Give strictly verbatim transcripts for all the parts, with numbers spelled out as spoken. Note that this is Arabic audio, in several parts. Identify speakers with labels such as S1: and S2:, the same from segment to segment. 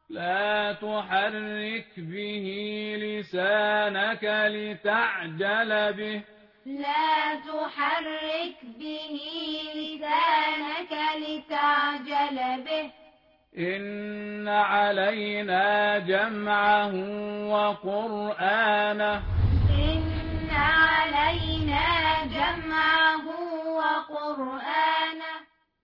S1: لا تحرك به لسانك لتعجل به
S2: لا تحرك به لسانك لتعجل به
S1: إن علينا جمعه وقرآنه
S2: إن علينا جمعه وقرآنه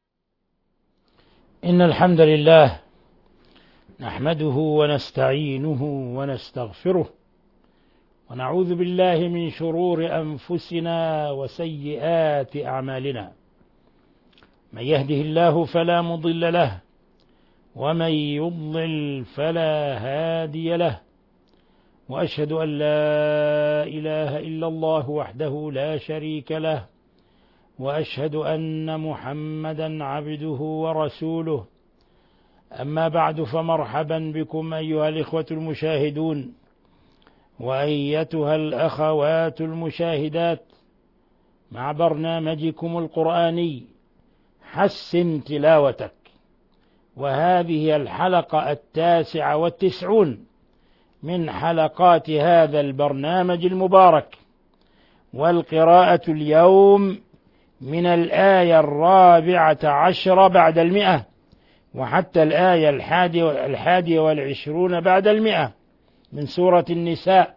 S3: إن الحمد لله نحمده ونستعينه ونستغفره ونعوذ بالله من شرور أنفسنا وسيئات أعمالنا. من يهده الله فلا مضل له ومن يضلل فلا هادي له، وأشهد أن لا إله إلا الله وحده لا شريك له، وأشهد أن محمدا عبده ورسوله. أما بعد، فمرحبا بكم أيها الإخوة المشاهدون وأيتها الأخوات المشاهدات مع برنامجكم القرآني حسن تلاوتك، وهذه الحلقة التاسعة والتسعون من حلقات هذا البرنامج المبارك. والقراءة اليوم من الآية الرابعة عشر بعد المئة وحتى الآية الحادية والعشرون بعد المئة من سورة النساء.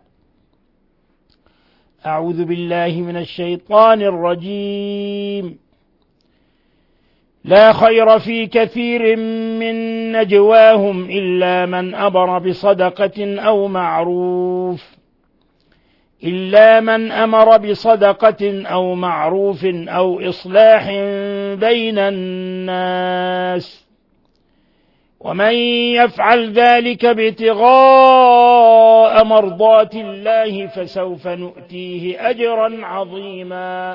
S3: أعوذ بالله من الشيطان الرجيم. لا خير في كثير من نجواهم إلا من أمر بصدقة أو معروف إلا من أمر بصدقة أو معروف أو إصلاح بين الناس، ومن يفعل ذلك ابتغاء مرضات الله فسوف نؤتيه أجرا عظيما.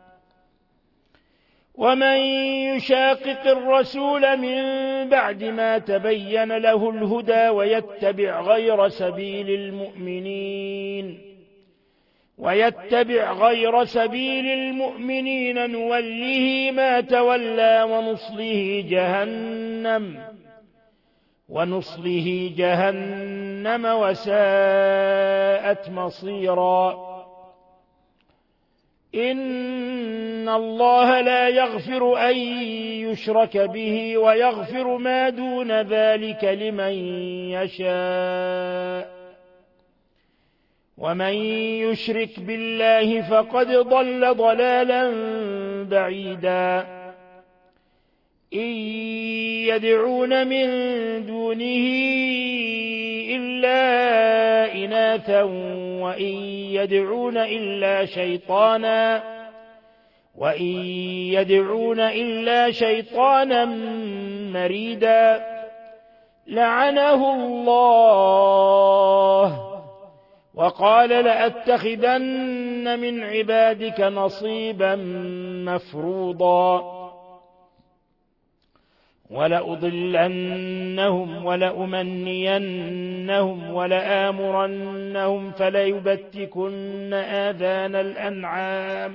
S3: ومن يشاقق الرسول من بعد ما تبين له الهدى ويتبع غير سبيل المؤمنين ويتبع غير سبيل المؤمنين نوله ما تولى ونصله جهنم ونصله جهنم وساءت مصيرا. إن الله لا يغفر أن يشرك به ويغفر ما دون ذلك لمن يشاء، ومن يشرك بالله فقد ضل ضلالا بعيدا. إن يدعون من دونه إلا إناثا وإن يدعون إلا شيطانا وإن يدعون إلا شيطانا مريدا لعنه الله وقال لأتخذن من عبادك نصيبا مفروضا ولأضلنهم ولأمنينهم ولآمرنهم فليبتكن آذان الأنعام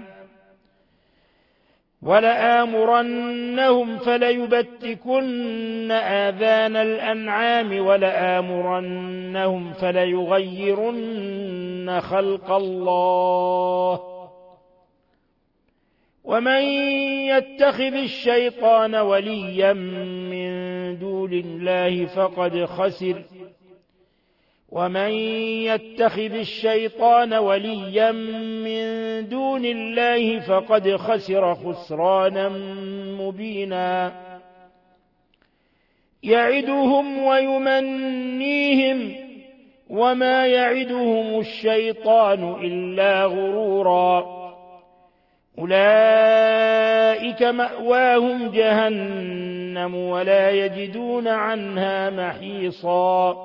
S3: ولآمرنهم فليبتكن آذان الأنعام ولآمرنهم فليغيرن خلق الله. ومن يتخذ الشيطان وليا من دون الله فقد خسر ومن يتخذ الشيطان وليا من دون الله فقد خسر خسرانا مبينا. يعدهم ويمنيهم وما يعدهم الشيطان إلا غرورا. أولئك مأواهم جهنم ولا يجدون عنها محيصا.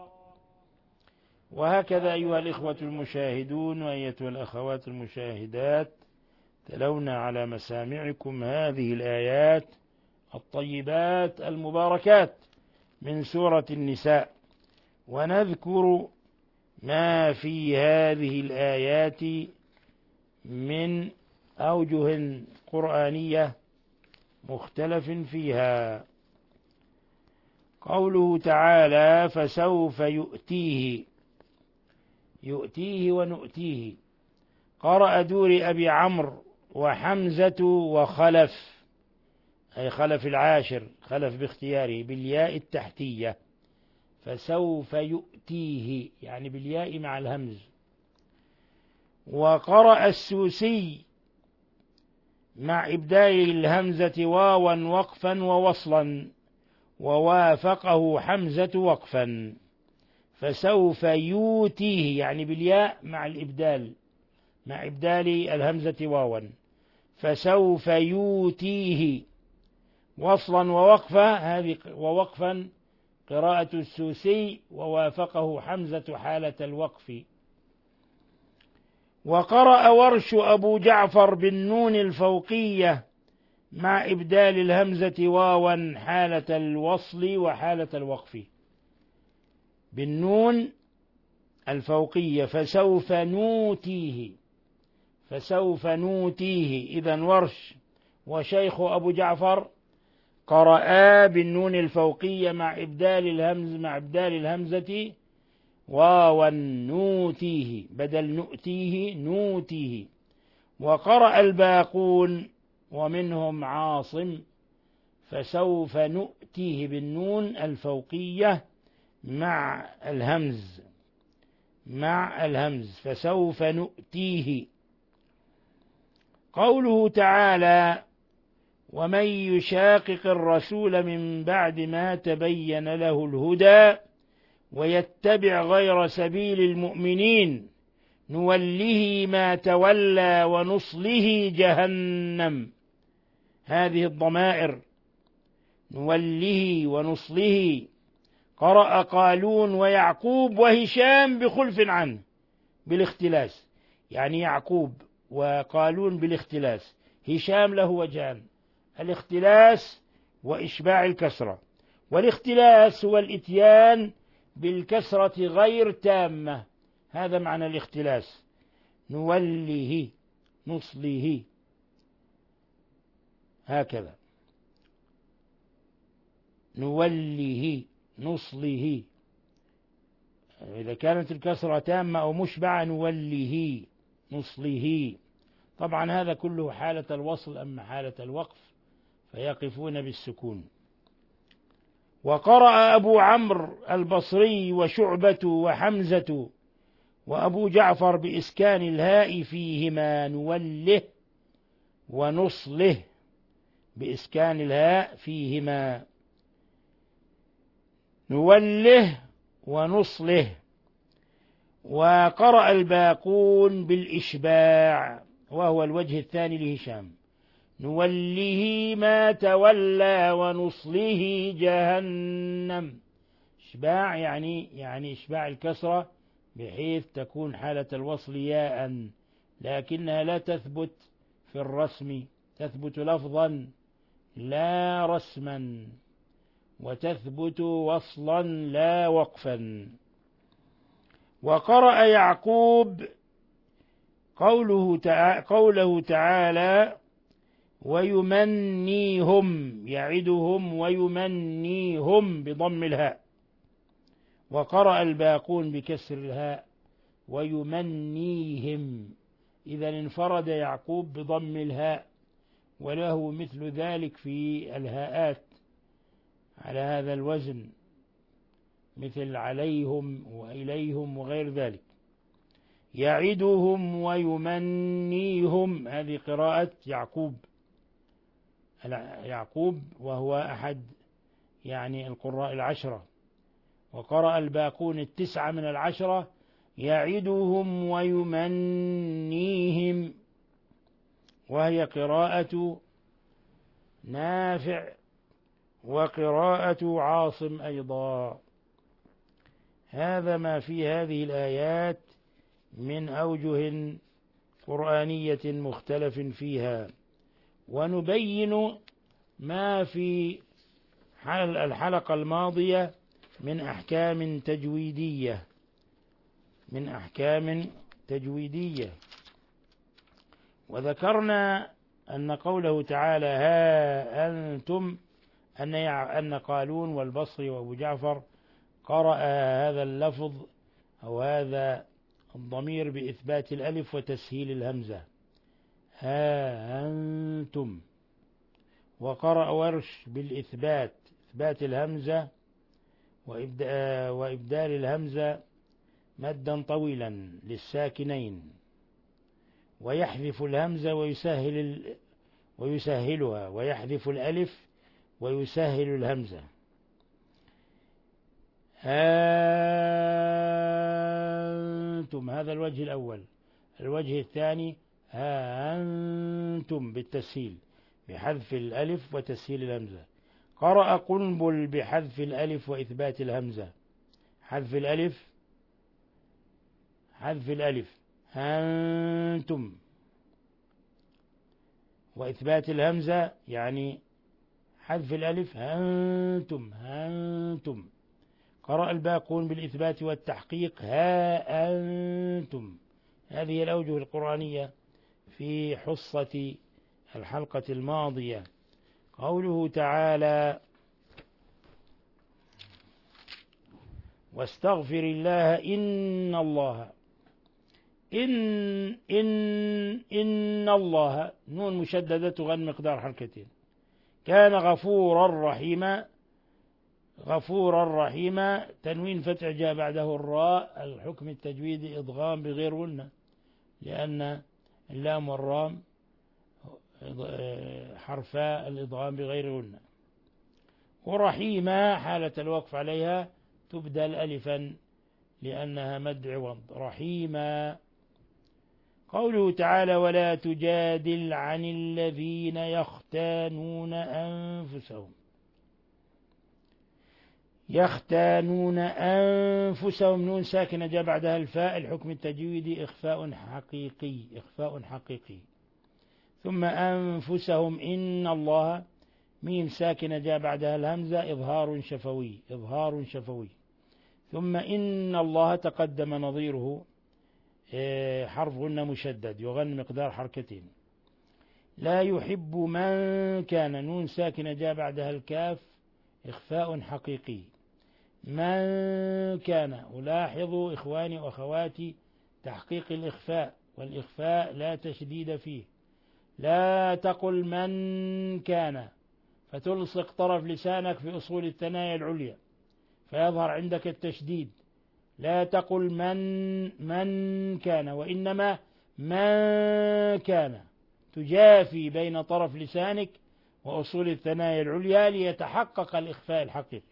S3: وهكذا أيها الإخوة المشاهدون وأيتها الأخوات المشاهدات، تلونا على مسامعكم هذه الآيات الطيبات المباركات من سورة النساء، ونذكر ما في هذه الآيات من أوجه قرآنية مختلف فيها. قوله تعالى فسوف يؤتيه، يؤتيه ونؤتيه. قرأ دور أبي عمرو وحمزة وخلف، أي خلف العاشر، خلف باختياره، بالياء التحتية، فسوف يؤتيه يعني بالياء مع الهمز. وقرأ السوسي مع إبدال الهمزة واوا وقفا ووصلا، ووافقه حمزة وقفا، فسوف يؤتيه يعني بالياء مع الإبدال، مع إبدال الهمزة واوا، فسوف يؤتيه وصلا ووقفا، هذه ووقفا قراءة السوسي، ووافقه حمزة حالة الوقف. وقرأ ورش أبو جعفر بالنون الفوقية مع إبدال الهمزة واوا حالة الوصل وحالة الوقف، بالنون الفوقية فسوف نوتيه، فسوف نوتيه. إذن ورش وشيخ أبو جعفر قرأ بالنون الفوقية مع إبدال الهمز مع إبدال الهمزة واوا نوتيه بدل نؤتيه نوتيه. وقرأ الباقون ومنهم عاصم فسوف نؤتيه بالنون الفوقية مع الهمز، مع الهمز فسوف نؤتيه. قوله تعالى ومن يشاقق الرسول من بعد ما تبين له الهدى ويتبع غير سبيل المؤمنين نوله ما تولى ونصله جهنم. هذه الضمائر نوله ونصله. قرأ قالون ويعقوب وهشام بخلف عنه بالاختلاس، يعني يعقوب وقالون بالاختلاس، هشام له وجهان، الاختلاس وإشباع الكسرة. والاختلاس هو الإتيان بالكسرة غير تامة، هذا معنى الاختلاس. نوله نصله هكذا، نوله نصله. إذا كانت الكسرة تامة أو مشبعة نوله نصله. طبعا هذا كله حالة الوصل، أما حالة الوقف فيقفون بالسكون. وقرأ أبو عمرو البصري وشعبة وحمزة وأبو جعفر بإسكان الهاء فيهما نوله ونصله، بإسكان الهاء فيهما نوله ونصله. وقرأ الباقون بالإشباع وهو الوجه الثاني لهشام، نوله ما تولى ونصله جهنم. إشباع يعني يعني إشباع الكسرة بحيث تكون حالة الوصل ياء، لكنها لا تثبت في الرسم، تثبت لفظا لا رسما، وتثبت وصلا لا وقفا. وقرأ يعقوب قوله تعالى, قوله تعالى ويمنيهم، يعدهم ويمنيهم بضم الهاء. وقرأ الباقون بكسر الهاء ويمنيهم. إذا انفرد يعقوب بضم الهاء، وله مثل ذلك في الهاءات على هذا الوزن، مثل عليهم وإليهم وغير ذلك. يعدهم ويمنيهم، هذه قراءة يعقوب، يعقوب وهو أحد يعني القراء العشرة. وقرأ الباقون التسعة من العشرة يعدهم ويمنيهم، وهي قراءة نافع وقراءة عاصم أيضا. هذا ما في هذه الآيات من أوجه قرآنية مختلف فيها. ونبين ما في الحلقة الماضية من أحكام تجويدية، من أحكام تجويدية. وذكرنا أن قوله تعالى ها أنتم أن أن قالون والبصري وأبو جعفر قرأ هذا اللفظ أو هذا الضمير بإثبات الألف وتسهيل الهمزة، ها أنتم. وقرأ ورش بالإثبات، إثبات الهمزة وإبدال الهمزة مدا طويلا للساكنين، ويحذف الهمزة ويسهل ال... ويسهلها، ويحذف الألف ويسهل الهمزة. أنتم، هذا الوجه الأول. الوجه الثاني ها أنتم بالتسهيل بحذف الألف وتسهيل الهمزة. قرأ قنبل بحذف الألف وإثبات الهمزة، حذف الألف حذف الألف أنتم، وإثبات الهمزة يعني حذف الألف أنتم أنتم. قرأ الباقون بالإثبات والتحقيق ها أنتم. هذه الأوجه القرآنية في حصة الحلقة الماضية. قوله تعالى واستغفر الله إن الله، إن إن إن الله نون مشددة تغن مقدار حركتين، كان غفورا رحيما، غفورا رحيما تنوين فتح جاء بعده الراء، الحكم التجويدي إضغام بغير غنة، لأن اللام والرام حرفا الإضغام بغير غنة. ورحيما حالة الوقف عليها تبدل ألفا لأنها مد عوض، رحيما. قوله تعالى ولا تجادل عن الذين يختانون أنفسهم، يختانون أنفسهم نون ساكنة جاء بعدها الفاء، الحكم التجويدي إخفاء حقيقي، إخفاء حقيقي. ثم أنفسهم إن الله ميم ساكنة جاء بعدها الهمزة إظهار شفوي، إظهار شفوي. ثم إن الله تقدم نظيره حرف غنة مشدد يغن مقدار حركتين. لا يحب من كان نون ساكنة جاء بعدها الكاف إخفاء حقيقي، من كان. ألاحظوا إخواني وأخواتي تحقيق الإخفاء، والإخفاء لا تشديد فيه. لا تقل من كان فتلصق طرف لسانك في أصول الثنايا العليا فيظهر عندك التشديد. لا تقل من من كان، وإنما من كان، تجافي بين طرف لسانك وأصول الثنايا العليا ليتحقق الإخفاء الحقيقي.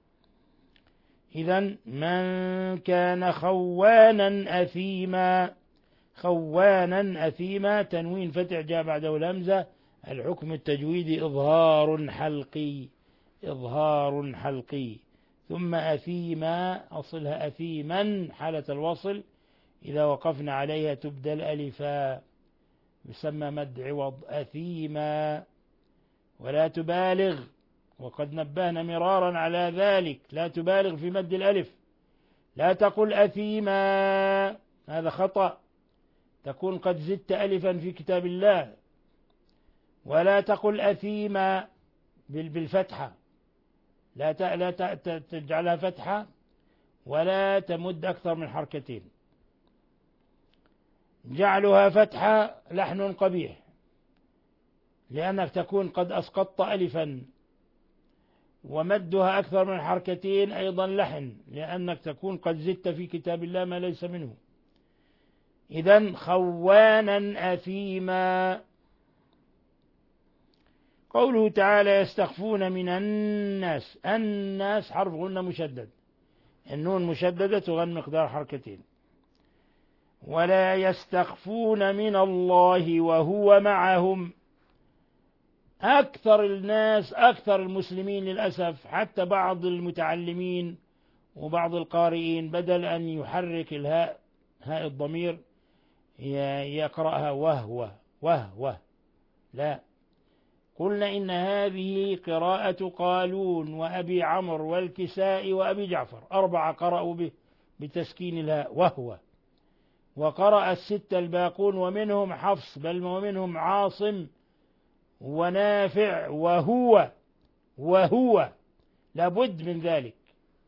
S3: إذن من كان خوانا أثيما، خوانا أثيما تنوين فتح جاء بعده الهمزة، الحكم التجويدي إظهار حلقي، إظهار حلقي. ثم أثيما أصلها أثيما حالة الوصل، إذا وقفنا عليها تبدل ألفا يسمى مد عوض أثيما. ولا تبالغ، وقد نبهنا مرارا على ذلك، لا تبالغ في مد الألف. لا تقل أثيما، هذا خطأ، تكون قد زدت ألفا في كتاب الله. ولا تقل أثيما بالفتحة، لا لا تجعلها فتحة ولا تمد أكثر من حركتين. جعلها فتحة لحن قبيح، لأنك تكون قد أسقطت ألفا، ومدها أكثر من حركتين أيضا لحن، لأنك تكون قد زدت في كتاب الله ما ليس منه. إذن خوانا أثيما. قوله تعالى يستخفون من الناس، الناس حرف غنة مشدد، النون مشددة تغن مقدار حركتين. ولا يستخفون من الله وهو معهم. أكثر الناس، أكثر المسلمين للأسف، حتى بعض المتعلمين وبعض القارئين بدل أن يحرك الهاء، هاء الضمير، يقرأها وهو وهو. لا، قلنا إن هذه قراءة قالون وأبي عمرو والكسائي وأبي جعفر، أربعة قرأوا به بتسكين الهاء وهو. وقرأ الستة الباقون ومنهم حفص، بل ومنهم عاصم ونافع وهو وهو، لابد من ذلك.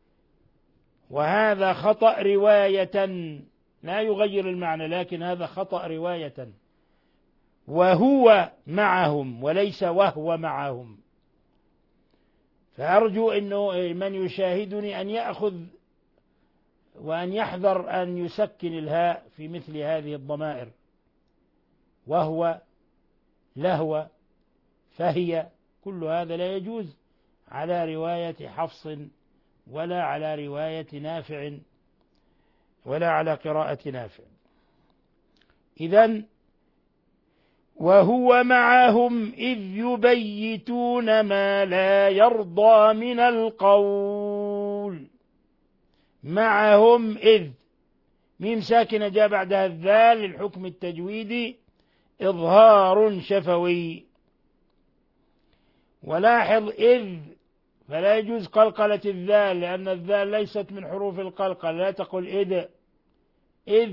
S3: وهذا خطأ رواية، لا يغير المعنى، لكن هذا خطأ رواية. وهو معهم وليس وهو معهم. فأرجو أنه من يشاهدني أن يأخذ وأن يحذر أن يسكن الهاء في مثل هذه الضمائر، وهو، لهو، فهي، كل هذا لا يجوز على رواية حفص ولا على رواية نافع ولا على قراءة نافع. إذن وهو معهم إذ يبيتون ما لا يرضى من القول. معهم إذ، ميم ساكنة جاء بعدها الذال للحكم التجويدي إظهار شفوي. ولاحظ إذ، فلا يجوز قلقلة الذال، لأن الذال ليست من حروف القلقل، لا تقل إذ إذ.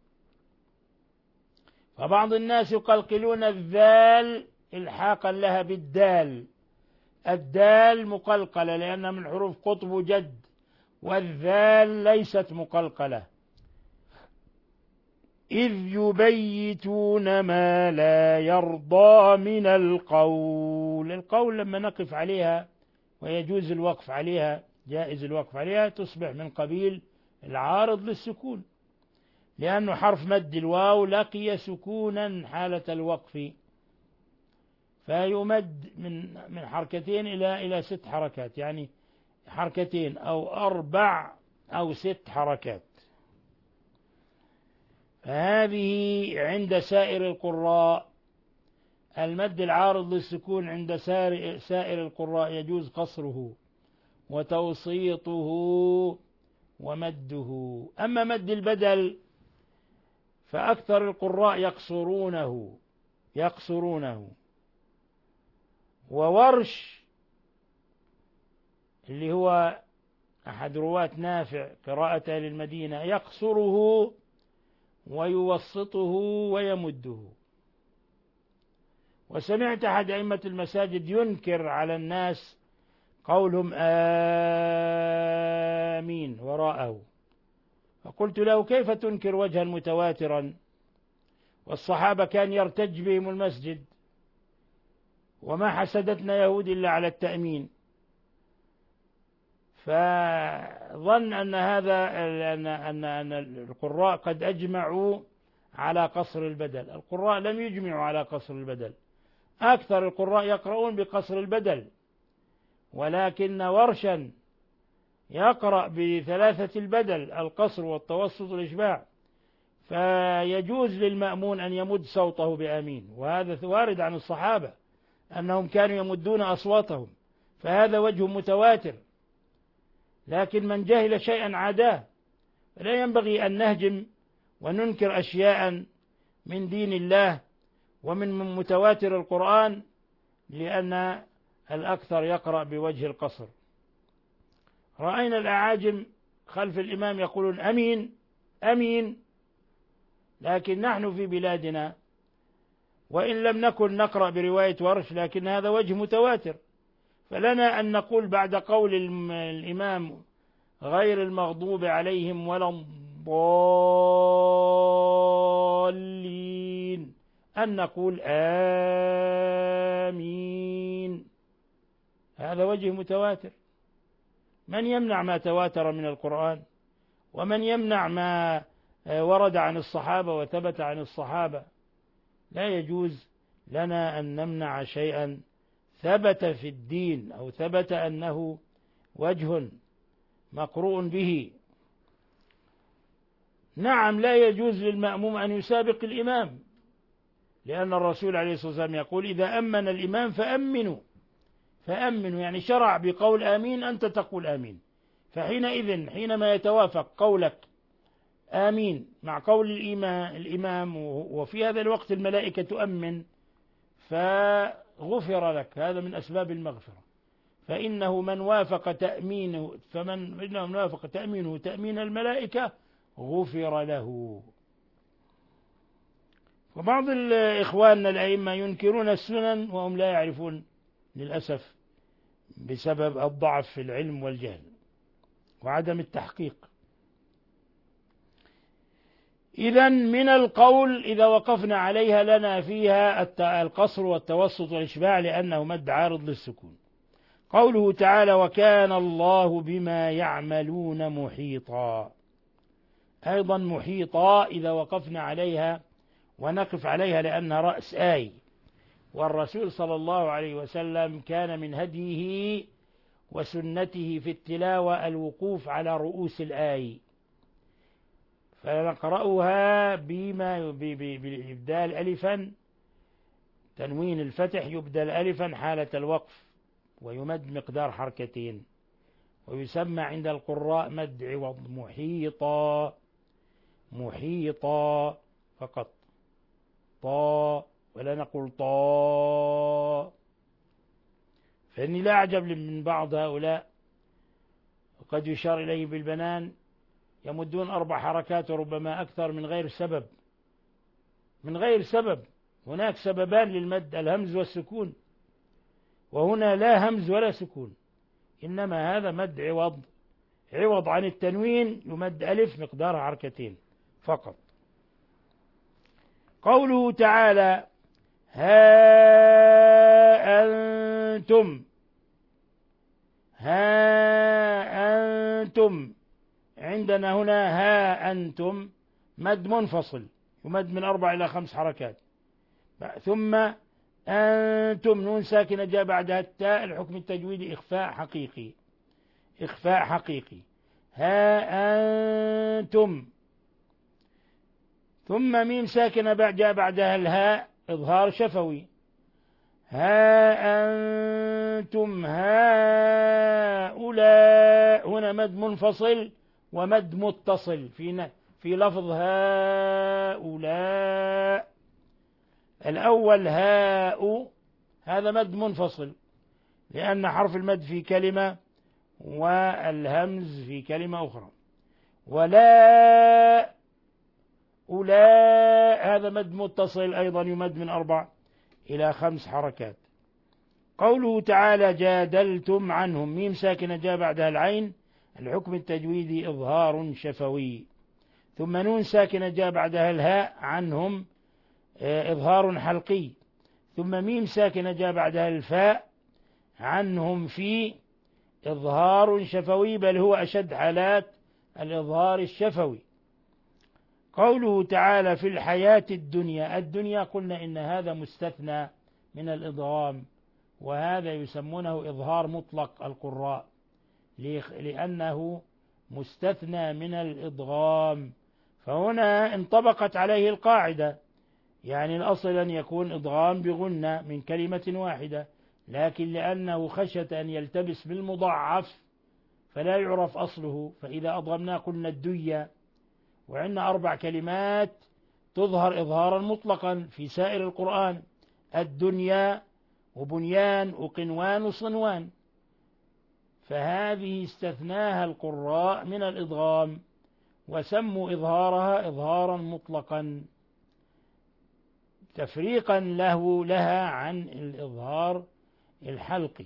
S3: فبعض الناس يقلقلون الذال إلحاقا لها بالدال. الدال مقلقلة لأنها من حروف قطب جد، والذال ليست مقلقلة. إذ يبيتون ما لا يرضى من القول. القول لما نقف عليها ويجوز الوقف عليها، جائز الوقف عليها، تصبح من قبيل العارض للسكون، لأنه حرف مد الواو لقي سكونا حالة الوقف، فيمد من من حركتين إلى إلى ست حركات، يعني حركتين أو أربع أو ست حركات. فهذه عند سائر القراء المد العارض للسكون، عند سائر القراء يجوز قصره وتوسيطه ومده. أما مد البدل فأكثر القراء يقصرونه يقصرونه وورش اللي هو أحد رواة نافع قراءة للمدينة يقصره ويوسطه ويمده. وسمعت أحد أئمة المساجد ينكر على الناس قولهم آمين وراءه، فقلت له كيف تنكر وجها متواترا والصحابة كان يرتج بهم المسجد، وما حسدتنا يهود إلا على التأمين. فظن أن هذا أن أن أن القراء قد أجمعوا على قصر البدل. القراء لم يجمعوا على قصر البدل، أكثر القراء يقرؤون بقصر البدل، ولكن ورشا يقرأ بثلاثة البدل، القصر والتوسط والإشباع، فيجوز للمأمون أن يمد صوته بآمين، وهذا وارد عن الصحابة أنهم كانوا يمدون أصواتهم، فهذا وجه متواتر. لكن من جهل شيئا عاداه، فلا ينبغي أن نهجم وننكر أشياء من دين الله ومن متواتر القرآن لأن الأكثر يقرأ بوجه القصر. رأينا الأعاجم خلف الإمام يقولون أمين أمين، لكن نحن في بلادنا وإن لم نكن نقرأ برواية ورش لكن هذا وجه متواتر، فلنا أن نقول بعد قول الإمام غير المغضوب عليهم ولا الضالين أن نقول آمين، هذا وجه متواتر. من يمنع ما تواتر من القرآن، ومن يمنع ما ورد عن الصحابة وثبت عن الصحابة؟ لا يجوز لنا أن نمنع شيئا ثبت في الدين أو ثبت أنه وجه مقروء به. نعم لا يجوز للمأموم أن يسابق الإمام، لأن الرسول عليه الصلاة والسلام يقول إذا أمن الإمام فأمنوا فأمنوا، يعني شرع بقول آمين أنت تقول آمين. فحينئذ حينما يتوافق قولك آمين مع قول الإمام وفي هذا الوقت الملائكة تؤمن فغفر لك، هذا من أسباب المغفرة. فإنه من وافق تأمينه فمن إنه من وافق تأمينه تأمين الملائكة غفر له. وبعض إخواننا الأئمة ينكرون السنن وهم لا يعرفون للأسف بسبب الضعف في العلم والجهل وعدم التحقيق. إذن من القول إذا وقفنا عليها لنا فيها القصر والتوسط والإشباع لأنه مد عارض للسكون. قوله تعالى وكان الله بما يعملون محيطا، أيضا محيطا إذا وقفنا عليها ونقف عليها لأنها رأس آي، والرسول صلى الله عليه وسلم كان من هديه وسنته في التلاوة الوقوف على رؤوس الآي، فنقرأها بما بإبدال ألفا، تنوين الفتح يبدل ألفا حالة الوقف ويمد مقدار حركتين، ويسمى عند القراء مد عوض محيطا، محيطا فقط، طا ولا نقول طا. فإني لا أعجب من بعض هؤلاء وقد يشار إليه بالبنان يمدون أربع حركات وربما أكثر من غير سبب، من غير سبب. هناك سببان للمد، الهمز والسكون، وهنا لا همز ولا سكون، إنما هذا مد عوض، عوض عن التنوين يمد ألف مقدار حركتين فقط. قوله تعالى ها أنتم، ها أنتم، عندنا هنا ها أنتم مد منفصل يمد من أربع إلى خمس حركات، ثم أنتم نون ساكنة جاء بعدها التاء، الحكم التجويدي إخفاء حقيقي، إخفاء حقيقي. ها أنتم، ثم ميم ساكنة جاء بعدها الهاء إظهار شفوي، ها أنتم هؤلاء، هنا مد منفصل ومد متصل في في لفظ هؤلاء. الأول هاء هذا مد منفصل لأن حرف المد في كلمة والهمز في كلمة أخرى، ولا أولاء هذا مد متصل أيضا يمد من أربع إلى خمس حركات. قوله تعالى جادلتم عنهم، ميم ساكنة جاء بعدها العين، الحكم التجويدي إظهار شفوي، ثم نون ساكنة جاء بعدها الهاء عنهم إظهار حلقي، ثم ميم ساكنة جاء بعدها الفاء عنهم في إظهار شفوي، بل هو أشد حالات الإظهار الشفوي. قوله تعالى في الحياة الدنيا، الدنيا قلنا إن هذا مستثنى من الإضغام، وهذا يسمونه إظهار مطلق القراء لأنه مستثنى من الإضغام، فهنا انطبقت عليه القاعدة، يعني الأصل أن يكون إضغام بغنة من كلمة واحدة، لكن لأنه خشية أن يلتبس بالمضاعف فلا يعرف أصله، فإذا أضغمنا قلنا الدية، وعندنا أربع كلمات تظهر إظهارا مطلقا في سائر القرآن، الدنيا وبنيان وقنوان وصنوان، فهذه استثناها القراء من الإضغام وسموا إظهارها إظهارا مطلقا تفريقا له لها عن الإظهار الحلقي.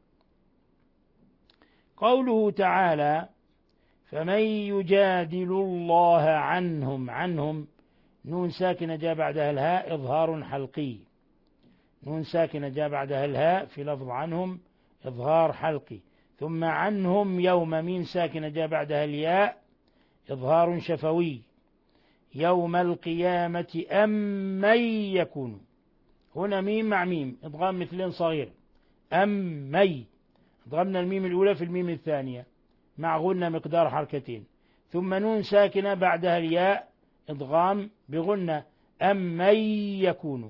S3: قوله تعالى فمن يجادل الله عنهم، عنهم نون ساكنة جاء بعدها الهاء إظهار حلقي، نون ساكنة جاء بعدها الهاء في لفظ عنهم إظهار حلقي، ثم عنهم يوم ميم ساكنة جاء بعدها الياء إظهار شفوي، يوم القيامة أم من يكون، هنا ميم مع ميم إضغام مثلين صغير، أم مي، ضمنا الميم الأولى في الميم الثانية مع غنة مقدار حركتين، ثم نون ساكنة بعدها الياء إضغام بغنة أم من يكون،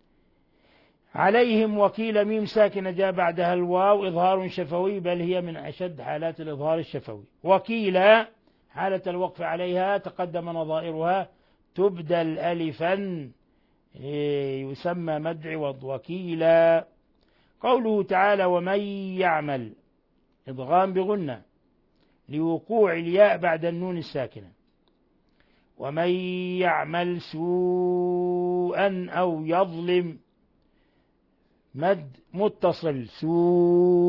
S3: عليهم وكيل ميم ساكنة جاء بعدها الواو إظهار شفوي، بل هي من أشد حالات الإظهار الشفوي. وكيل حالة الوقف عليها تقدم نظائرها تبدل ألفا يسمى مد عوض وكيلا. قوله تعالى ومن يعمل إضغام بغنة لوقوع الياء بعد النون الساكنة، ومن يعمل سوءا أو يظلم مد متصل سوء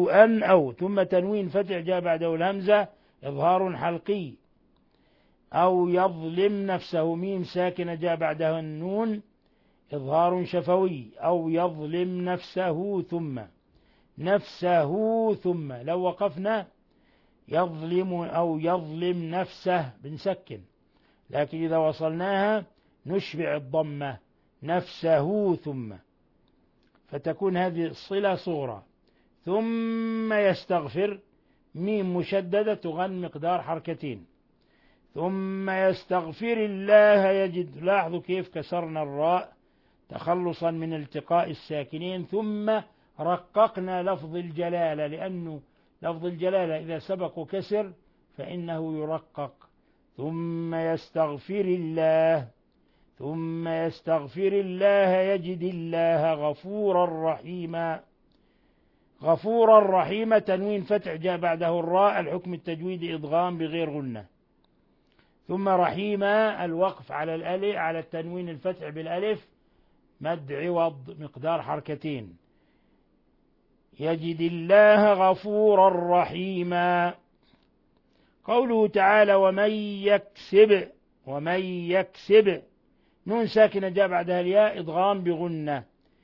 S3: سوءا أو ثم تنوين فتح جاء بعده الهمزة إظهار حلقي أو يظلم نفسه ميم ساكنة جاء بعدها النون إظهار شفوي أو يظلم نفسه ثم نفسه ثم لو وقفنا يظلم أو يظلم نفسه بنسكن، لكن إذا وصلناها نشبع الضمة نفسه ثم، فتكون هذه الصلة صغرى. ثم يستغفر ميم مشددة تغن مقدار حركتين. ثم يستغفر الله يجد، لاحظوا كيف كسرنا الراء تخلصا من التقاء الساكنين، ثم رققنا لفظ الجلالة، لأنه لفظ الجلالة إذا سبق كسر فإنه يرقق. ثم يستغفر الله ثم يستغفر الله يجد الله غفورا رحيما. غفورا رحيما تنوين فتح جاء بعده الراء الحكم التجويدي إضغام بغير غنة. ثم رحيما الوقف على الألف على التنوين الفتح بالألف مد عوض مقدار حركتين. يجد الله غفورا رحيما. قوله تعالى ومن يكسب ومن يكسب نون ساكنة جاء بعدها الياء إضغام بغنة.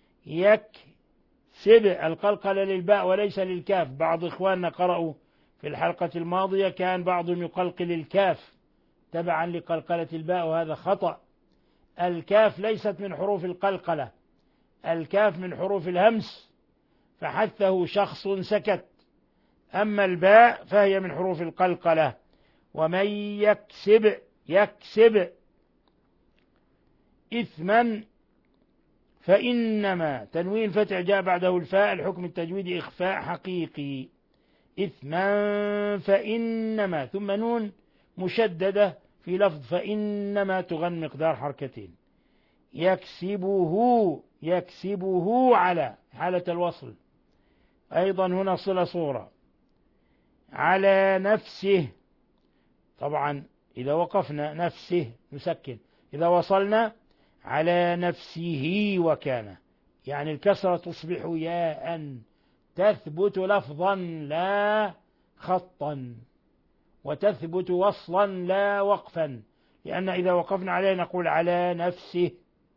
S3: يكسب القلقلة للباء وليس للكاف. بعض إخواننا قرأوا في الحلقة الماضية كان بعضهم يقلقل الكاف تبعا لقلقلة الباء، وهذا خطأ. الكاف ليست من حروف القلقلة، الكاف من حروف الهمس فحثه شخص سكت، أما الباء فهي من حروف القلقلة. ومن يكسب يكسب إثما فإنما تنوين فتح جاء بعده الفاء الحكم التجويدي إخفاء حقيقي. إثما فإنما ثم نون مشددة في لفظ فإنما تغن مقدار حركتين. يكسبه يكسبه على حالة الوصل أيضا هنا صلة صورة. على نفسه طبعا إذا وقفنا نفسه نسكن، إذا وصلنا على نفسه وكان يعني الكسرة تصبح ياء تثبت لفظا لا خطا، وتثبت وصلا لا وقفا، لأن إذا وقفنا عليه نقول على نفسه.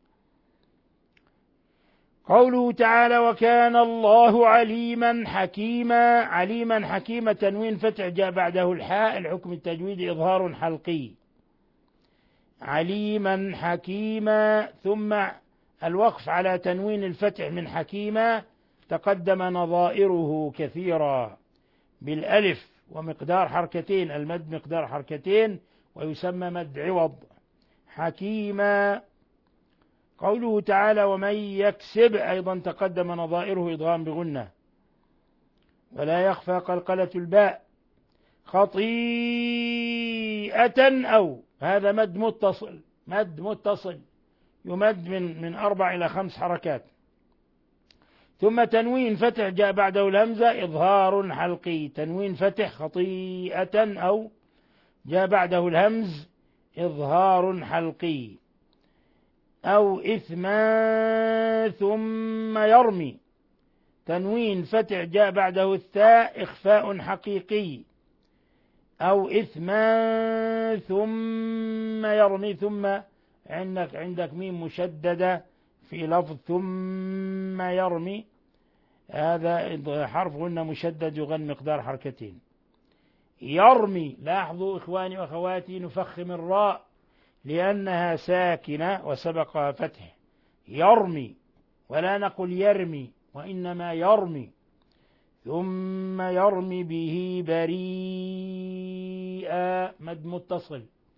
S3: قوله تعالى وكان الله عليما حكيما. عليما حكيما تنوين فتح جاء بعده الحاء الحكم التجويدي إظهار حلقي. عليما حكيما ثم الوقف على تنوين الفتح من حكيما تقدم نظائره كثيرا بالألف ومقدار حركتين، المد مقدار حركتين ويسمى مد عوض. حكيما. قوله تعالى ومن يكسب أيضا تقدم نظائره إضغام بغنة ولا يخفى قلقلة الباء. خطيئة أو هذا مد متصل، مد متصل يمد من من أربع إلى خمس حركات. ثم تنوين فتح جاء بعده الهمزة إظهار حلقي. تنوين فتح خطيئة أو جاء بعده الهمز إظهار حلقي. أو إثما ثم يرمي. تنوين فتح جاء بعده الثاء إخفاء حقيقي. أو إثما ثم يرمي. ثم عندك عندك ميم مشددة في لفظ ثم يرمي، هذا حرف غنة مشدد يغن مقدار حركتين. يرمي. لاحظوا إخواني وأخواتي نفخم الراء لأنها ساكنة وسبق فتح. يرمي ولا نقول يرمي وإنما يرمي. ثم يرمي به بريئا مد متصل.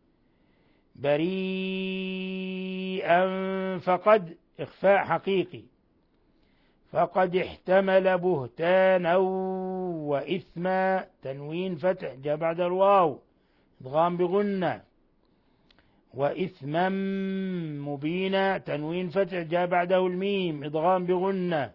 S3: بريئا فقد إخفاء حقيقي. فقد احتمل بهتانا وإثما. تنوين فتح جاء بعد الواو ادغام بغنة. وإثما مبينا. تنوين فتح جاء بعده الميم ادغام بغنة.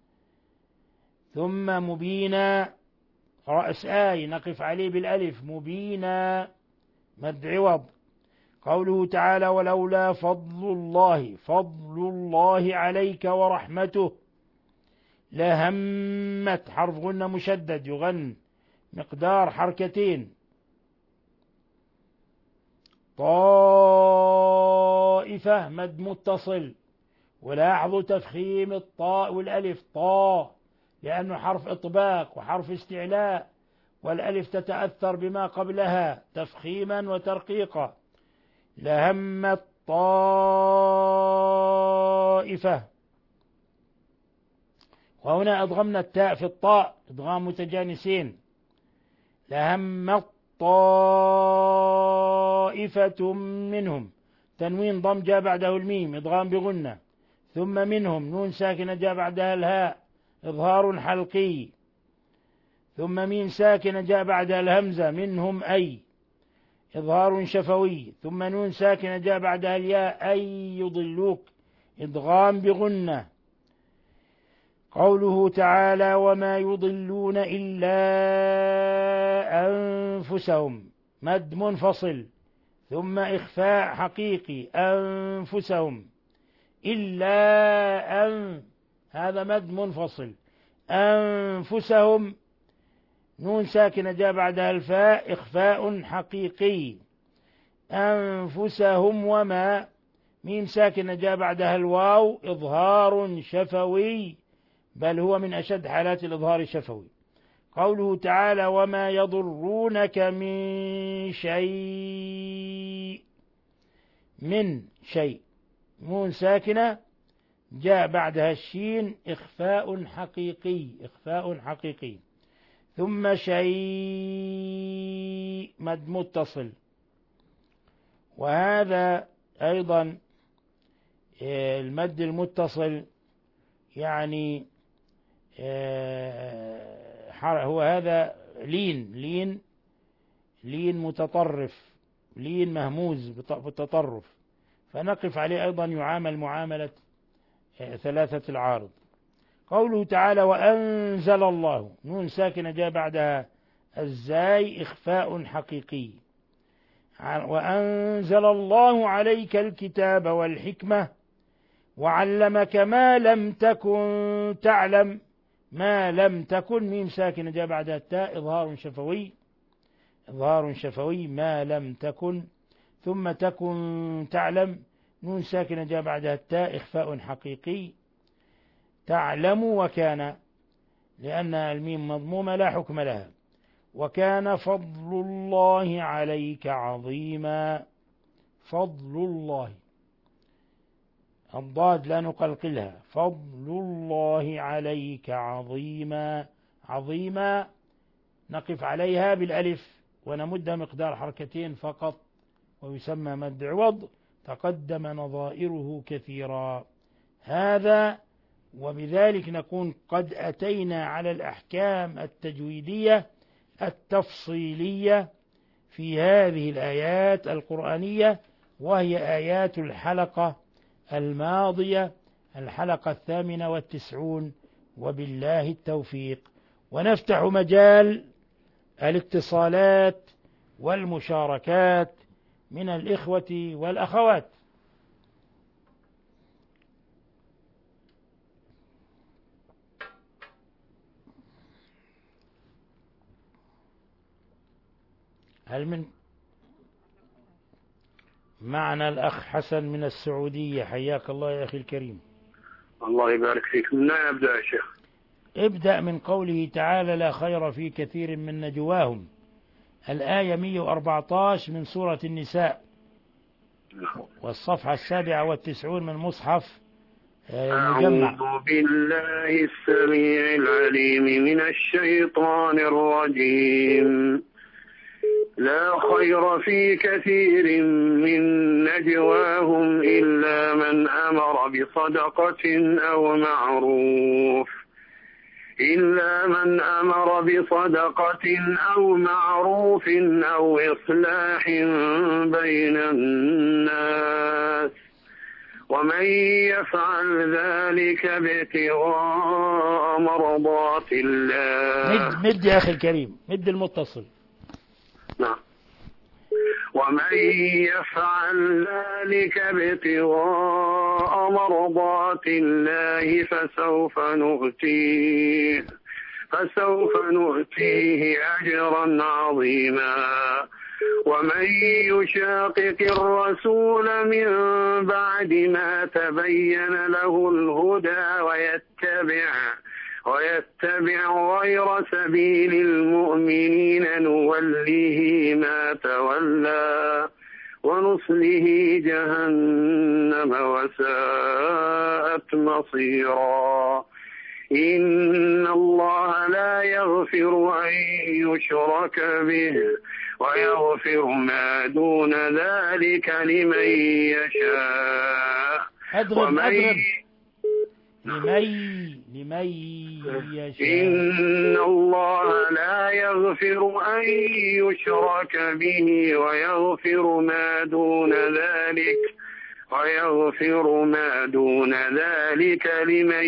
S3: ثم مبينا رأس آي نقف عليه بالألف مبينا مد عوض. قوله تعالى ولولا فضل الله فضل الله عليك ورحمته. لهمت حرف غنة مشدد يغن مقدار حركتين. طائفة مد متصل، ولاحظوا تفخيم الطاء والألف، طاء لأنه حرف إطباق وحرف استعلاء، والألف تتأثر بما قبلها تفخيما وترقيقا. لهمت طائفة، وهنا أضغمنا التاء في الطاء إضغام متجانسين. لهمت طائفة منهم، تنوين ضم جاء بعده الميم إضغام بغنة. ثم منهم نون ساكنة جاء بعدها الهاء إظهار حلقي. ثم ميم ساكنة جاء بعدها الهمزة منهم أي إظهار شفوي. ثم نون ساكنة جاء بعدها الياء أي يضلوك إضغام بغنة. قوله تعالى وما يضلون إلا أنفسهم، مد منفصل ثم إخفاء حقيقي. أنفسهم إلا أن، هذا مد منفصل. أنفسهم نون ساكنة جاء بعدها الفاء إخفاء حقيقي. أنفسهم وما ميم ساكنة جاء بعدها الواو إظهار شفوي، بل هو من أشد حالات الإظهار الشفوي. قوله تعالى وما يضرونك من شيء، من شيء نون ساكنة جاء بعدها الشين إخفاء حقيقي، إخفاء حقيقي. ثم شيء مد متصل، وهذا أيضا المد المتصل يعني هو هذا لين لين لين متطرف، لين مهموز بالتطرف، فنقف عليه أيضا يعامل معاملة ثلاثة العارض. قوله تعالى وأنزل الله نون ساكنة جاء بعدها الزاي إخفاء حقيقي. وأنزل الله عليك الكتاب والحكمة وعلمك ما لم تكن تعلم. ما لم تكن ميم ساكنة جاء بعدها التاء إظهار شفوي، إظهار شفوي ما لم تكن. ثم تكن تعلم نون ساكنة جاء بعدها التاء إخفاء حقيقي. تعلم وكان لأن الميم مضمومة لا حكم لها. وكان فضل الله عليك عظيما. فضل الله الضاد لا نقلقلها، فضل الله عليك عظيما. عظيما نقف عليها بالألف ونمدها مقدار حركتين فقط، ويسمى مد عوض، تقدم نظائره كثيرا. هذا وبذلك نكون قد أتينا على الأحكام التجويدية التفصيلية في هذه الآيات القرآنية، وهي آيات الحلقة الماضية، الحلقة الثامنة والتسعون، وبالله التوفيق. ونفتح مجال الاتصالات والمشاركات من الإخوة والأخوات. هل من معنا الأخ حسن من السعودية؟ حياك الله يا أخي الكريم.
S4: الله يبارك فيك. من أين أبدأ يا شيخ؟
S3: ابدأ من قوله تعالى لا خير في كثير من نجواهم، الآية مئة وأربعة عشر من سورة النساء، والصفحة السابعة والتسعون من مصحف المجمع.
S4: أعوذ بالله السميع العليم من الشيطان الرجيم. لا خير في كثير من نجواهم إلا من أمر بصدقة أو معروف إلا من أمر بصدقة أو معروف أو إصلاح بين الناس ومن يفعل ذلك ابتغاء مرضات الله.
S3: مد مد يا أخي الكريم، مد المتصل.
S4: نعم. ومن يفعل ذلك ابتغاء مرضات الله فسوف نؤتيه فسوف نؤتيه أجرا عظيما. ومن يشاقق الرسول من بعد ما تبين له الهدى ويتبع ويتبع غير سبيل المؤمنين نوله ما تولى ونصله جهنم وساءت مصيرا. إن الله لا يغفر أن يشرك به ويغفر ما دون ذلك لمن يشاء.
S3: أدغم أدغم لمن لمن يشاء.
S4: إن الله لا يغفر أن يشرك به ويغفر ما دون ذلك ويغفر ما دون ذلك لمن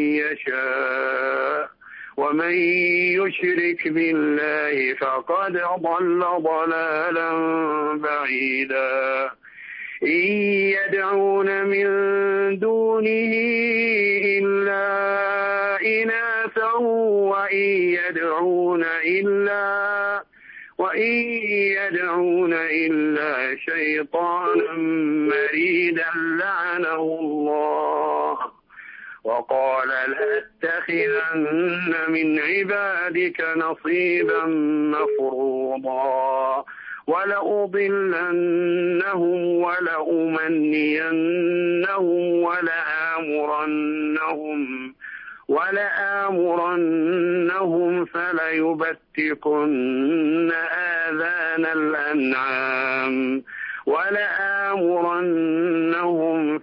S4: يشاء. ومن يشرك بالله فقد ضل ضلالا بعيدا. إن يدعون من دونه إلا إناثا وإن يدعون إلا وإن يدعون إلا شيطانا مريدا لعنه الله. وقال لأتخذن من عبادك نصيبا مفروضا ولأضلنهم ولأمنينهم ولآمرنهم ولآمرنهم فليبتكن آذان الأنعام ولآمرنهم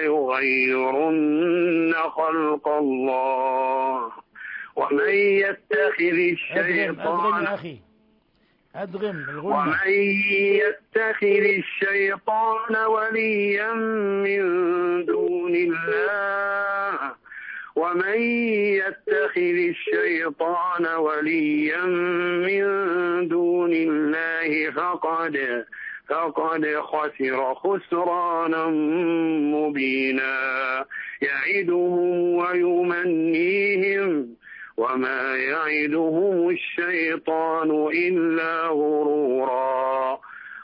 S4: فليغيرن خلق الله. ومن يتخذ الشيطان
S3: أخي أدغم
S4: ومن يتخذ الشيطان وليا من دون الله ومن يتخذ الشيطان وليا من دون الله فقد فقد خسر خسرانا مبينا. يعدهم ويمنيهم وما يعدهم الشيطان إلا غرورا.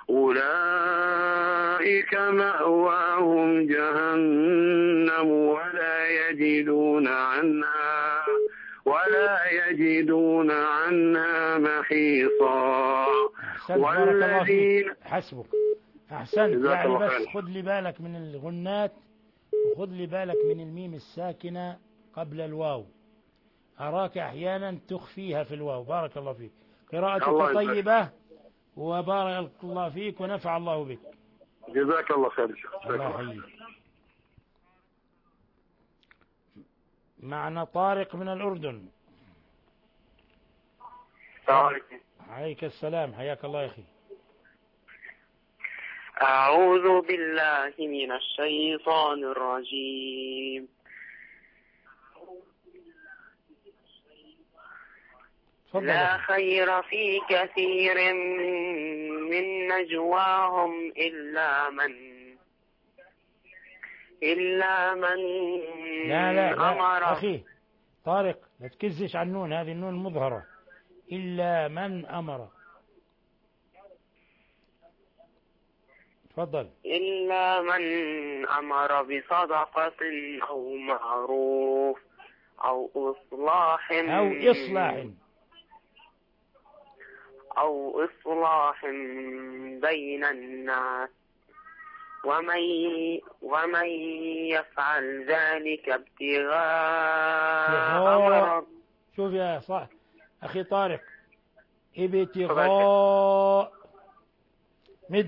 S4: أولئك مأواهم جهنم ولا يجدون عنها ولا يجدون عنها محيصا.
S3: والذين حسبك أحسنت. يعني بس خذ لي بالك من الغنات وخذ لي بالك من الميم الساكنة قبل الواو. أراك أحيانا تخفيها في الواو. بارك الله فيك. قراءتك طيبة وبارك الله فيك ونفع الله بك.
S4: جزاك الله خير.
S3: الله يحييك. معنا طارق من الأردن. عليك السلام. حياك الله يا أخي.
S5: أعوذ بالله من الشيطان الرجيم. لا خير في كثير من نجواهم إلا من إلا من
S3: لا لا, لا
S5: أمر.
S3: أخي طارق لا تكزش عن النون، هذه النون مظهرة. إلا من أمر. تفضل.
S5: إلا من أمر بصدقة أو معروف أو إصلاح
S3: أو إصلاح
S5: أو إصلاح بين الناس ومن ومن يفعل ذلك ابتغاء.
S3: شوف يا صح أخي طارق، ابتغاء مد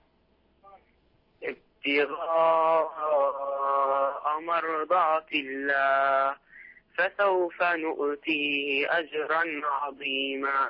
S5: ابتغاء مرضات الله فسوف نؤتيه أجرا عظيما.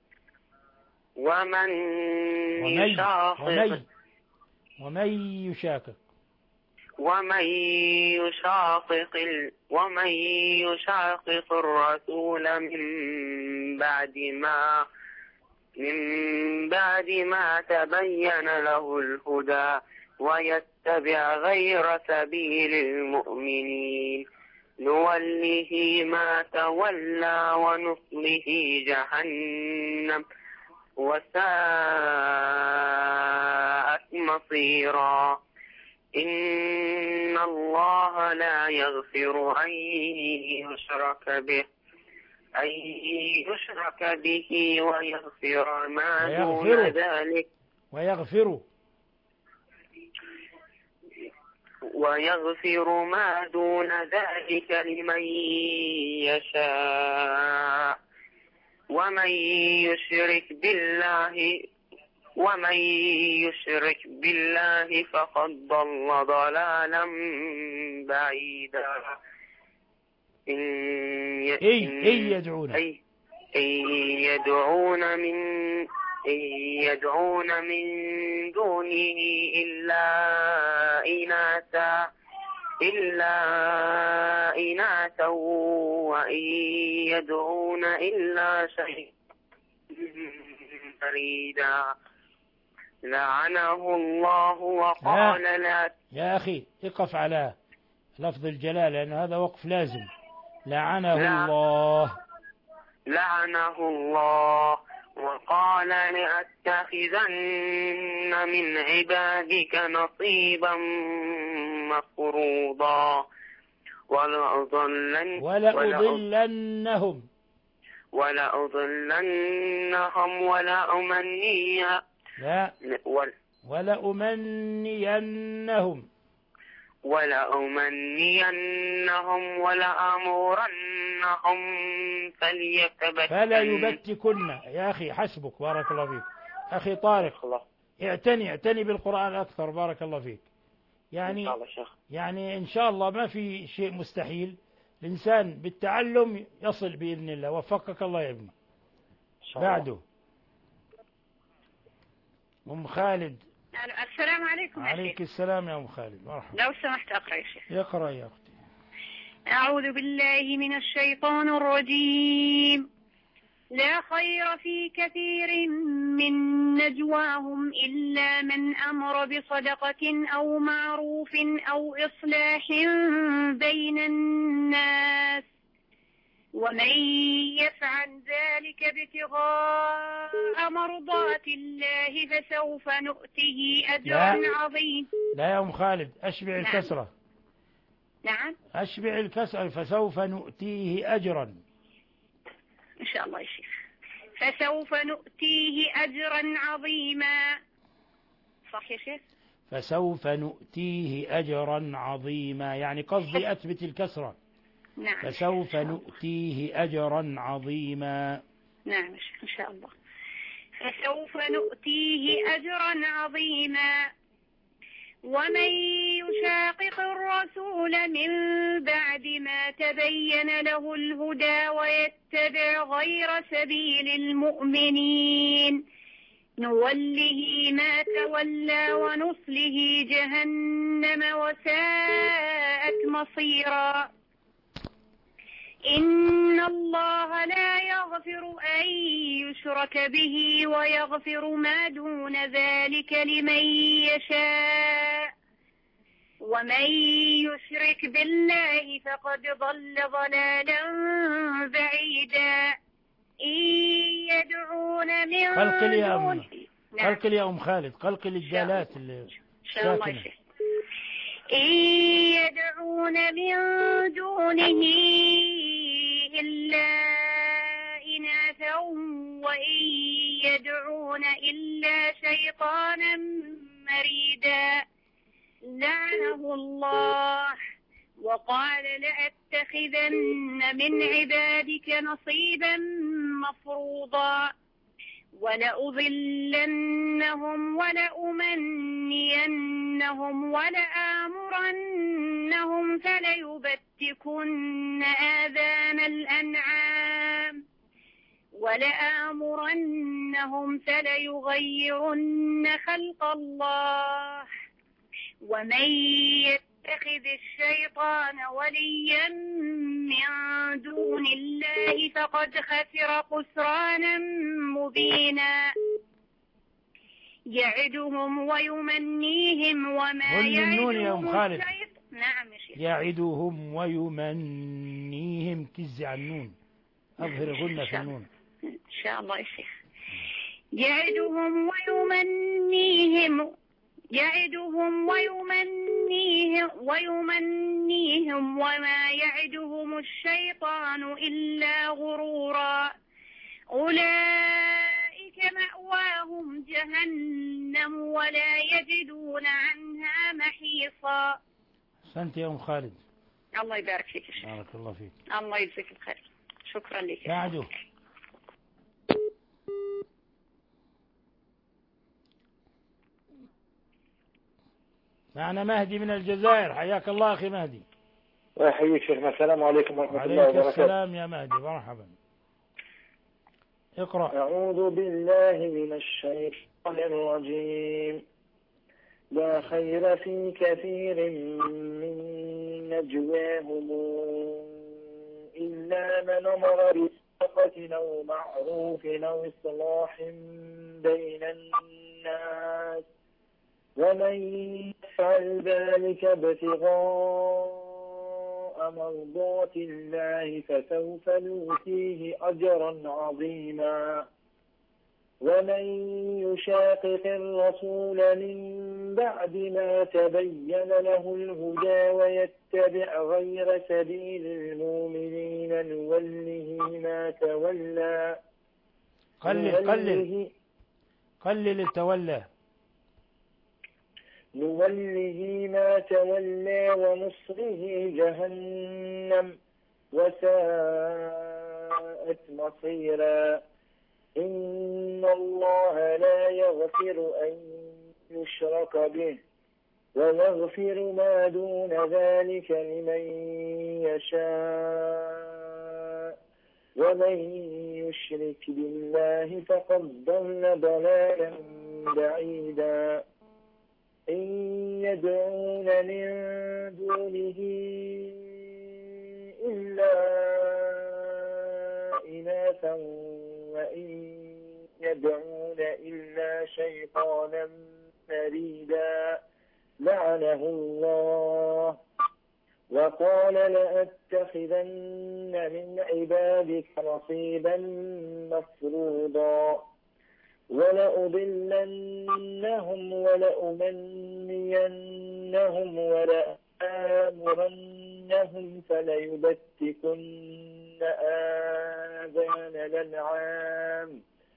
S5: ومن يشاقق
S3: ومن يشاقق
S5: ومن يشاقق ومن يشاقق الرسول من بعد ما من بعد ما تبين له الهدى ويتبع غير سبيل المؤمنين نوله ما تولى ونصله جهنم وساءت مصيرا إن الله لا يغفر أن يشرك به أن يشرك به ويغفر ما دون ذلك
S3: ويغفر
S5: ويغفر ما دون ذلك لمن يشاء ومن يشرك بالله ومن يشرك بالله فقد ضل ضلالا بعيدا إن
S3: يدعون
S5: أي يدعون من إن يدعون من دونه إلا إناثا إلا إناثا وإن يدعون إلا شيئا مريدا لعنه الله وقال لا.
S3: يا أخي اقف على لفظ الجلالة لأن هذا وقف لازم. لعنه لا. الله
S5: لعنه الله وقال لأتخذن من عبادك نصيبا مفروضا ولأضلن
S3: ولأضلنهم
S5: ولأضلنهم ولأمني
S3: لا ولأمنينهم
S5: ولأمنينهم ولأمرنهم فليتبتن
S3: فلا يبتكن. يا أخي حسبك بارك الله فيك. أخي طارق الله. اعتني اعتني بالقرآن أكثر بارك الله فيك. يعني إن يعني إن شاء الله ما في شيء مستحيل. الإنسان بالتعلم يصل بإذن الله. وفقك الله يا ابني. بعده أم خالد.
S6: السلام عليكم.
S3: عليك السلام يا أم خالد مرحبا.
S6: لو سمحت أقرأ يا شيخ.
S3: يقرأ يا أختي.
S6: أعوذ بالله من الشيطان الرجيم. لا خير في كثير من نجواهم إلا من أمر بصدقة أو معروف أو إصلاح بين الناس ومن يفعل ذلك ابتغاء مرضات الله فسوف نؤته أجرا عظيما.
S3: لا يا أم خالد أشبع نعم. الكسرة.
S6: نعم
S3: أشبع الكسرة فسوف نؤتيه أجرا.
S6: إن شاء الله يا شيخ. فسوف نؤتيه أجرا عظيما. صح يا شيخ.
S3: فسوف نؤتيه أجرا عظيما يعني قصدي أثبت الكسرة.
S6: نعم.
S3: فسوف نؤتيه أجرا عظيما.
S6: نعم إن شاء الله. فسوف نؤتيه أجرا عظيما. ومن يشاقق الرسول من بعد ما تبين له الهدى ويتبع غير سبيل المؤمنين نوله ما تولى ونصله جهنم وساءت مصيرا. إن الله لا يغفر أن يشرك به ويغفر ما دون ذلك لمن يشاء ومن يشرك بالله فقد ضل ضلالا بعيدا. إن يدعون من
S3: قلقل يا أم قلقل يا أم خالد قلقل الجالات
S6: اللي ساكنة. إن يدعون من دونه إلا إناثا وإن يدعون إلا شيطانا مريدا لعنه الله وقال لأتخذن من عبادك نصيبا مفروضا ولأضلنهم ولأمنينهم ولآمرنهم فليبتكن آذان الأنعام ولآمرنهم فليغيرن خلق الله ومن يتخذ الشيطان وليا من دون الله فقد خسر خسرانا مبينا. يعدهم ويمنيهم وما
S3: قل من نون يا أم
S6: يعدهم
S3: خالد.
S6: الشيطان. نعم يا شيخ.
S3: يعدهم ويمنيهم، كز على النون، أظهر غنة في النون.
S6: إن شاء الله يا شيخ. يعدهم ويمنيهم يعدهم ويمنيهم ويمنيهم وما يعدهم الشيطان إلا غرورا. أولئك مأواهم جهنم ولا يجدون عنها محيصا.
S3: أحسنت يا أم خالد.
S6: الله يبارك فيك يا شيخ.
S3: بارك الله فيك.
S6: الله يجزيك الخير. شكرا لك.
S3: بعده. معنا مهدي من الجزائر. حياك الله أخي مهدي.
S7: الله يحييك شيخنا. السلام عليكم ورحمة الله
S3: وعليكم
S7: وبركاته.
S3: السلام يا مهدي، مرحبا. اقرأ.
S7: أعوذ بالله من الشيطان الرجيم. لا خير في كثير من نجواهم إلا من أمر بصدقة أو معروف أو إصلاح بين الناس، ومن يفعل ذلك ابتغاء مرضات الله فسوف نؤتيه أجرا عظيما. ومن يشاقق الرسول من بعد ما تبين له الهدى ويتبع غير سبيل المؤمنين نوله ما تولى.
S3: قلل قلل قلل التولى.
S7: نوله ما تولى ونصره جهنم وساءت مصيرا. إن الله لا يغفر أن يشرك به ويغفر ما دون ذلك لمن يشاء، ومن يشرك بالله فقد ضل ضلالا بعيدا. إن يدعون من دونه إلا إناثا وإن يدعون إلا شيطانا مريدا لعنه الله. وقال لأتخذن من عبادك نصيبا مفروضا ولأضلنهم ولأمنينهم ولآمرنهم فليبتكن آذان الأنعام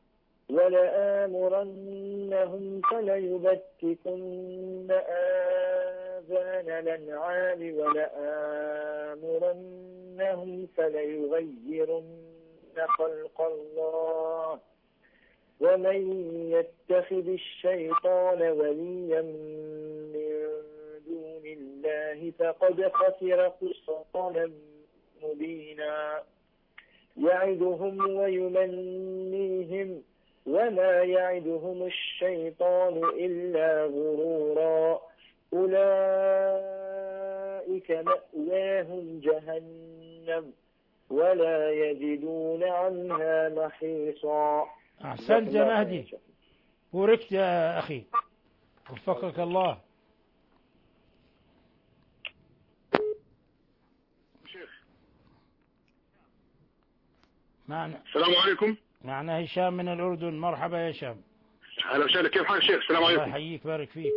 S7: ولآمرنهم فليبتكن آذان الأنعام ولآمرنهم فليغيرن خلق الله. ومن يتخذ الشيطان وليا من دون الله فقد خسر خسرانا مبينا. يعدهم ويمنيهم وما يعدهم الشيطان إلا غرورا. أولئك مأواهم جهنم ولا يجدون عنها محيصا.
S3: أحسنت يا مهدي، بوركت يا أخي، وفقك الله. معنا
S4: السلام عليكم.
S3: معنا هشام من الأردن. مرحبا يا هشام.
S4: أهلا وسهلا، كيف حالك شيخ؟ السلام عليكم.
S3: الله يحييك، بارك فيك.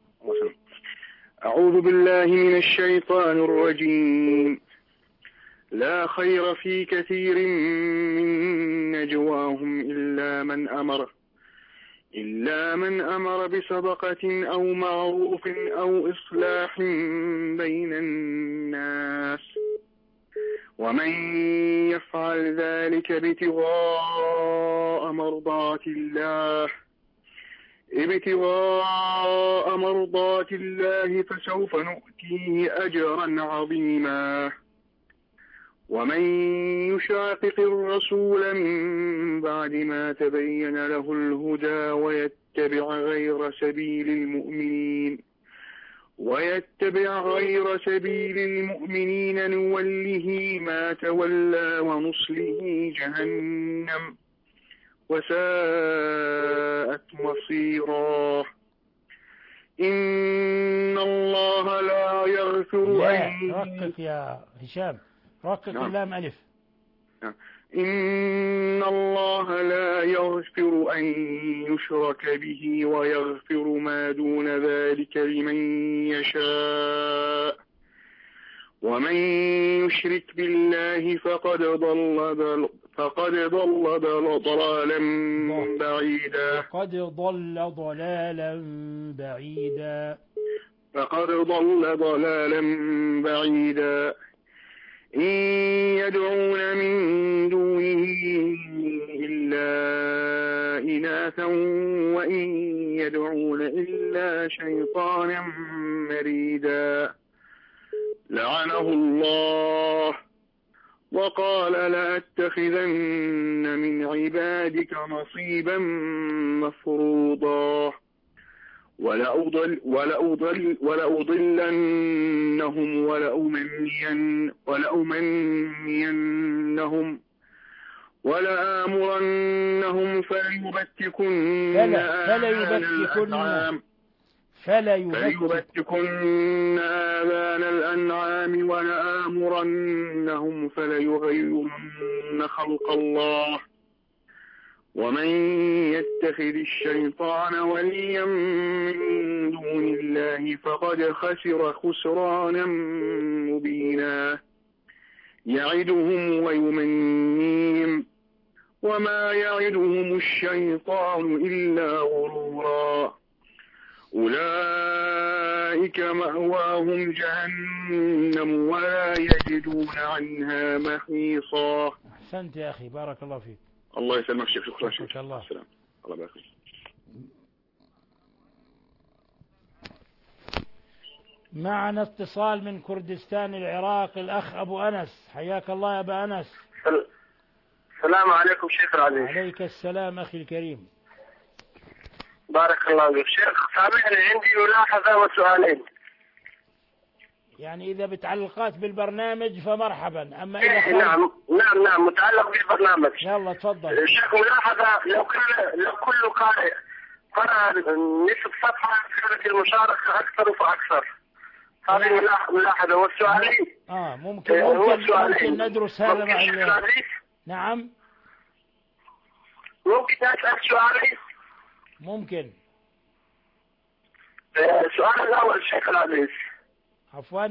S4: أعوذ بالله من الشيطان الرجيم. لا خير في كثير من نجواهم إلا من أمر إلا من أمر بصدقة أو معروف أو إصلاح بين الناس، ومن يفعل ذلك ابتغاء مرضات الله ابتغاء مرضات الله فسوف نؤتيه أجرا عظيما. ومن يشاقق الرسول من بعد ما تبين له الهدى ويتبع غير سبيل المؤمنين ويتبع غير سبيل المؤمنين نوله ما تولى ونصله جهنم وساءت مصيرا. إن الله لا يغفر
S3: لا
S4: أن
S3: رقق يا هشام، رقق
S4: نعم.
S3: اللام ألف.
S4: إن الله لا يغفر أن يشرك به ويغفر ما دون ذلك لمن يشاء، ومن يشرك بالله فقد ضل ضل فقد ضل ضل ضلالا بعيدا
S3: فقد ضل ضلالا بعيدا
S4: فقد ضل ضلالا بعيدا. إن يدعون من دونه إلا إناثا وإن يدعون إلا شيطانا مريدا لعنه الله وقال لأتخذن من عبادك نصيبا مفروضا ولأضل ولأضل ولأضلنهم ولأمنين ولأمنينهم ولآمرنهم فليبتكن آذان الأنعام فليبتكن آذان الأنعام ولآمرنهم فليغيرن خلق الله ومن يتخذ الشيطان وليا من دون الله فقد خسر خسرانا مبينا يعدهم ويمنيهم وما يعدهم الشيطان إلا غرورا أولئك مأواهم جهنم ولا يجدون عنها محيصا.
S3: أحسنت يا أخي، بارك الله فيك.
S4: الله يسلمك شيخ، شكرا شيخ.
S3: الله
S4: السلام. الله يبارك فيك.
S3: معنا اتصال من كردستان العراق، الأخ أبو أنس، حياك الله يا أبا أنس.
S8: السلام عليكم شيخ العزيز.
S3: عليك السلام أخي الكريم.
S8: بارك الله فيك شيخ. سامحني عندي ملاحظة وسؤالين.
S3: يعني إذا بتعلقات بالبرنامج فمرحبا، أما إذا
S8: إيه نعم نعم نعم متعلق بالبرنامج.
S3: يلا تفضل.
S8: شيخ ملاحظة، لو كان لو كل قارئ قرأ نصف صفحة كانت المشاركة أكثر فأكثر. هذه ملاحظة. والسؤالين
S3: آه ممكن ممكن, ممكن ندرس هذا مع ال... نعم
S8: ممكن أسأل سؤالين.
S3: ممكن.
S8: السؤال الأول شيخ العزيز.
S3: عفوا.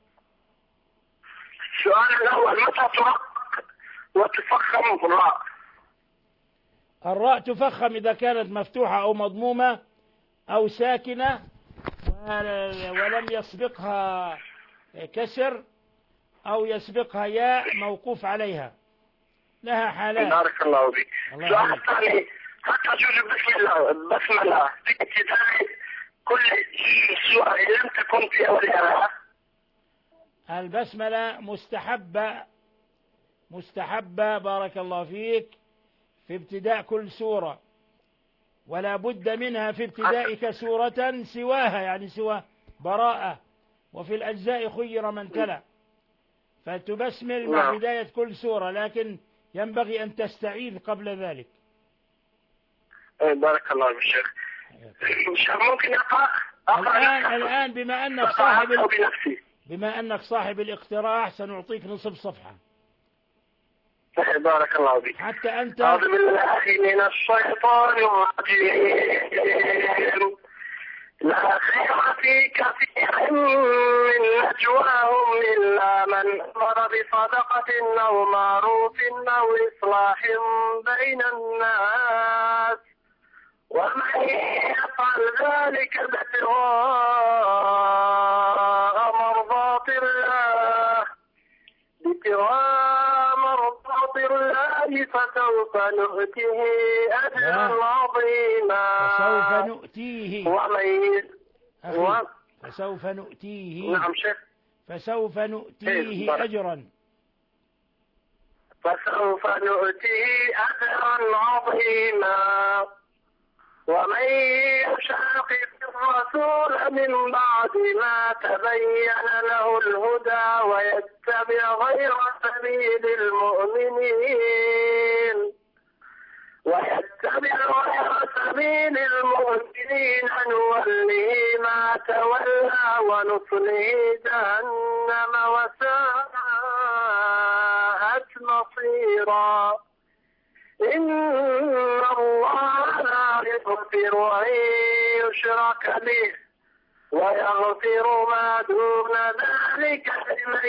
S8: السؤال الأول، متى ترق وتفخم الراء؟
S3: الراء تفخم إذا كانت مفتوحة أو مضمومة أو ساكنة ولم يسبقها كسر أو يسبقها ياء موقوف عليها، لها حالات.
S8: بارك الله فيك. السؤال الثاني، حتى تجوز البسملة في ابتداء كل سورة لم تكن في أولها.
S3: البسملة مستحبة مستحبة بارك الله فيك في ابتداء كل سورة، ولا بد منها في ابتدائك سورة سواها، يعني سوى براءة، وفي الأجزاء خير من تلا، فتبسمل مع بداية كل سورة، لكن ينبغي أن تستعيذ قبل ذلك.
S8: بارك الله فيك شيخ. ممكن أقرأ
S3: الآن الآن بما أنك صاحب ال... بما أنك صاحب الاقتراح سنعطيك نصف صفحة.
S8: بارك الله فيك.
S3: حتى أنت
S8: أعوذ بالله من الشيطان الرجيم. لا خير في كثير من نجواهم إلا من أمر بصدقة أو معروف أو إصلاح بين الناس، ومن يفعل ذلك ابتغاء مرضات الله ابتغاء مرضات الله فسوف نؤتيه أجرا عظيما.
S3: فسوف نؤتيه
S8: ومن
S3: أخي فسوف نؤتيه.
S8: نعم شيخ.
S3: فسوف نؤتيه أجرا
S8: فسوف نؤتيه أجرا عظيما. ومن يشاقق الرسول من بعد ما تبين له الهدى ويتبع غير سبيل المؤمنين ويتبع نتبع غير سبيل المؤمنين نوله ما تولى ونصله جهنم وساءت مصيرا. إن الله لا يغفر أن يشرك به ويغفر ما دون ذلك لمن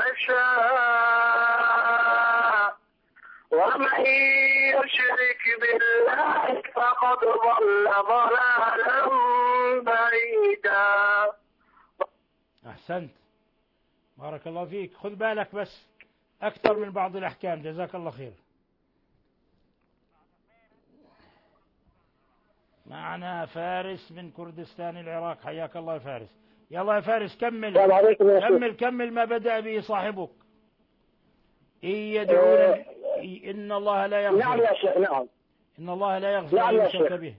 S8: يشاء ومن يشرك بالله فقد ضل ضلالا بعيدا.
S3: أحسنت، بارك الله فيك. خذ بالك بس أكثر من بعض الأحكام، جزاك الله خير. معنا فارس من كردستان العراق، حياك الله يا فارس. يلا يا فارس كمل كمل كمل ما بدأ به صاحبك. إن يدعون إن الله لا يغفر.
S8: نعم يا شيخ. نعم
S3: إن الله لا يغفر
S8: نعم
S3: أن يشرك به.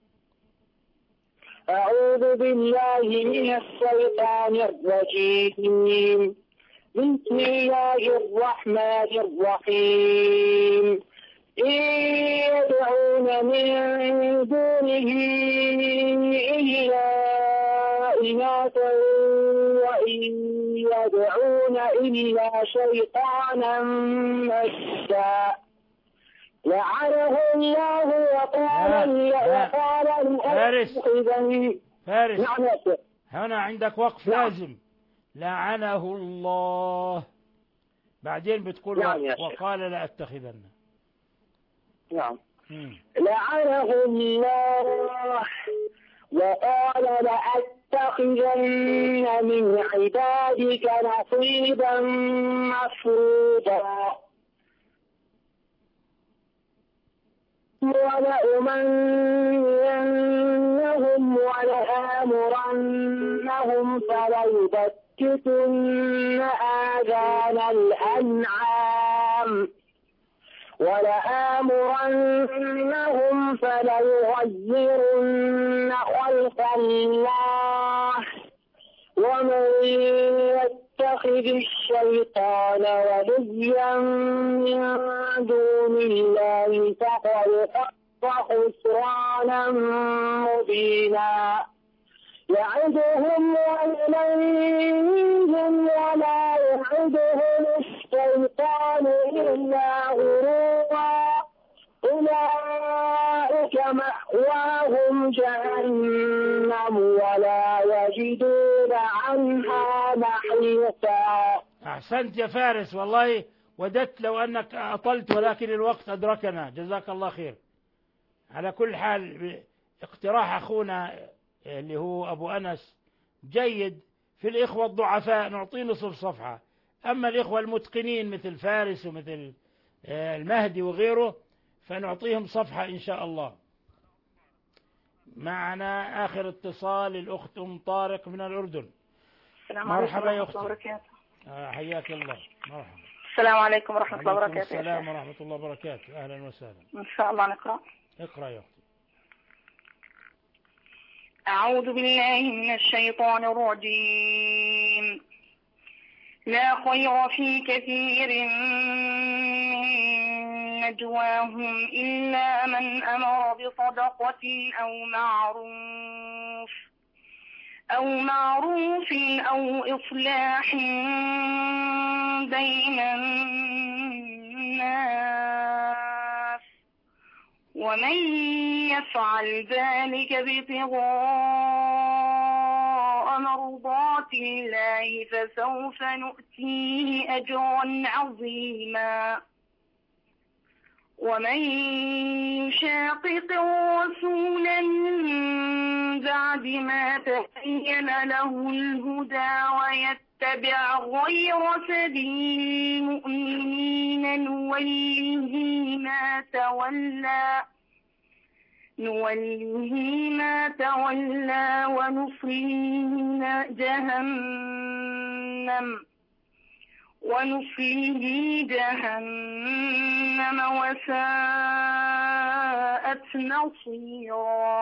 S8: أعوذ بالله من الشيطان الرجيم. بسم الله الرحمن الرحيم. إن يدعون من دونه إلا إناثا وإن يدعون إلا شيطانا مريدا. لعنه الله وقال
S3: فارس فارس
S8: نعم يا شيخ.
S3: هنا عندك وقف لازم. لعنه الله، بعدين بتقول
S8: نعم
S3: وقال لا أتخذن.
S8: نعم. لعنه الله وقال لأتخذن من عبادك نصيبا مفروضا ولأمنينهم ولآمرنهم فليبتكن آذان الأنعام ولآمرنهم فليغيرن خلق الله ومن يتخذ الشيطان وليا من دون الله فقد خسر خسرانا مبينا. يعدهم ويمنيهم ولا يعدهم الشيطان إلا غرورا. أولئك مأواهم جهنم ولا يجدون عنها محيصا.
S3: أحسنت يا فارس، والله وددت لو أنك أطلت ولكن الوقت أدركنا، جزاك الله خير. على كل حال اقتراح أخونا اللي هو أبو أنس جيد. في الإخوة الضعفاء نعطيه نصف صفحة، أما الإخوة المتقنين مثل فارس ومثل المهدي وغيره فنعطيهم صفحة إن شاء الله. معنا آخر اتصال الأخت أم طارق من الأردن. مرحبا يا أختي. آه حياك الله. مرحبا.
S6: السلام عليكم ورحمة الله وبركاته.
S3: السلام ورحمة الله وبركاته. أهلا وسهلا.
S6: إن شاء الله نقرأ.
S3: اقرأ يا أختي.
S6: أعوذ بالله من الشيطان الرجيم. لا خير في كثير من نجواهم إلا من أمر بصدقة أو معروف أو معروف أو إصلاح بين الناس ومن يفعل ذلك ابتغاء مرضات الله فسوف نؤتيه أجرا عظيما. ومن يشاقق الرسول من بعد ما تبين له الهدى ويتبع غير سبيل المؤمنين نوله ما تولى نوله ما تولى ونصليه جهنم ونصليه جهنم وساءت مصيرا.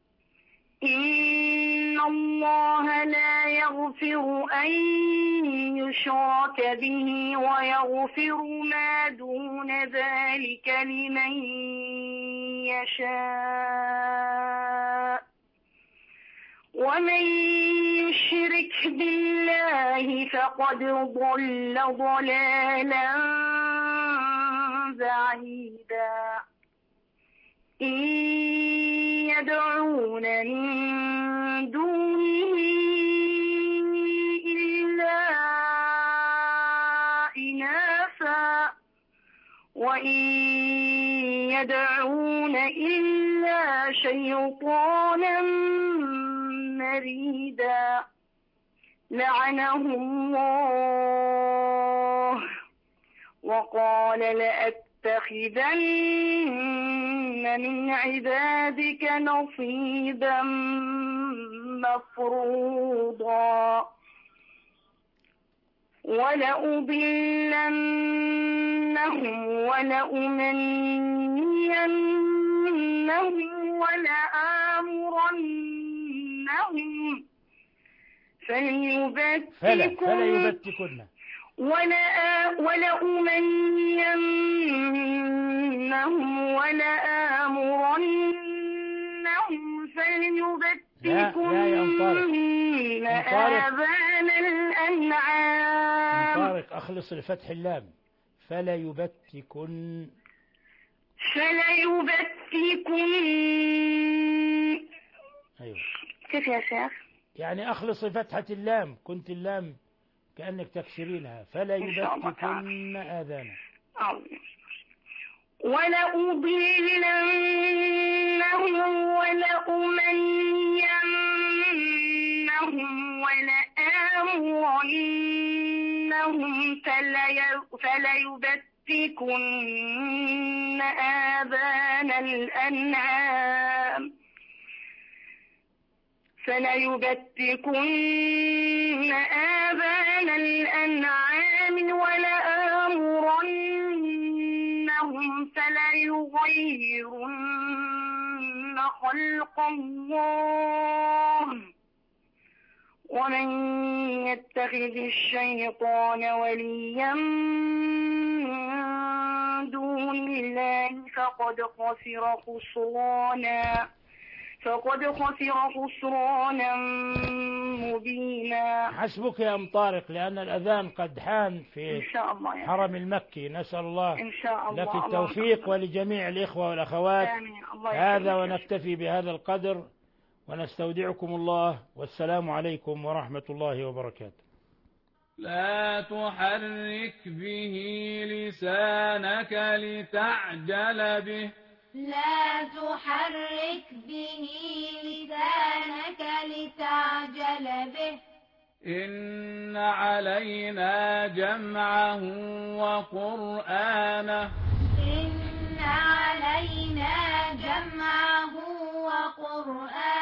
S6: إن الله لا يغفر أن يشرك به ويغفر ما دون ذلك لمن يشاء ومن يشرك بالله فقد ضل ضلالا بعيدا إن يدعون من دونه إلا إناثا وإن يدعون إلا شيطانا مريدا لعنه الله وقال لأتخذن من عبادك نصيبا مفروضا ولأضلنهم ولأمنينهم ولآمرنهم
S3: فلا
S6: فليبتكن
S3: فلا يبتكن
S6: ولا ولأمنينهم ولآمرنهم فليبتكن آذان الأنعام.
S3: طارق أخلص لفتح اللام. فلا يبتكن
S6: فلا يبتكن
S3: أيوه
S6: كيف يا شيخ؟
S3: يعني أخلص لفتحة اللام، كنت اللام كأنك تكسرينها. فلا يبتكن آذانا.
S6: ولأضلنهم ولأمنينهم ولآمرنهم فليبتكن آذان الأنعام فليبتكن آذان الأنعام ولآمرنهم فليغيرن خلق الله ومن يتخذ الشيطان وليا من دون الله فقد خسر خسرانا فقد خسر خسرانا مبينا.
S3: حسبك يا أم طارق، لأن الأذان قد حان في
S6: إن شاء الله يا
S3: حرم المكي. نسأل الله
S6: إن شاء الله
S3: لك التوفيق ولجميع الإخوة والأخوات.
S6: آمين. الله
S3: هذا ونكتفي بهذا القدر ونستودعكم الله، والسلام عليكم ورحمة الله وبركاته.
S1: لا تحرك به لسانك لتعجل به
S2: لا تحرك به لسانك لتعجل به
S1: إن علينا جمعه وقرآنه
S2: إن علينا جمعه وقرآنه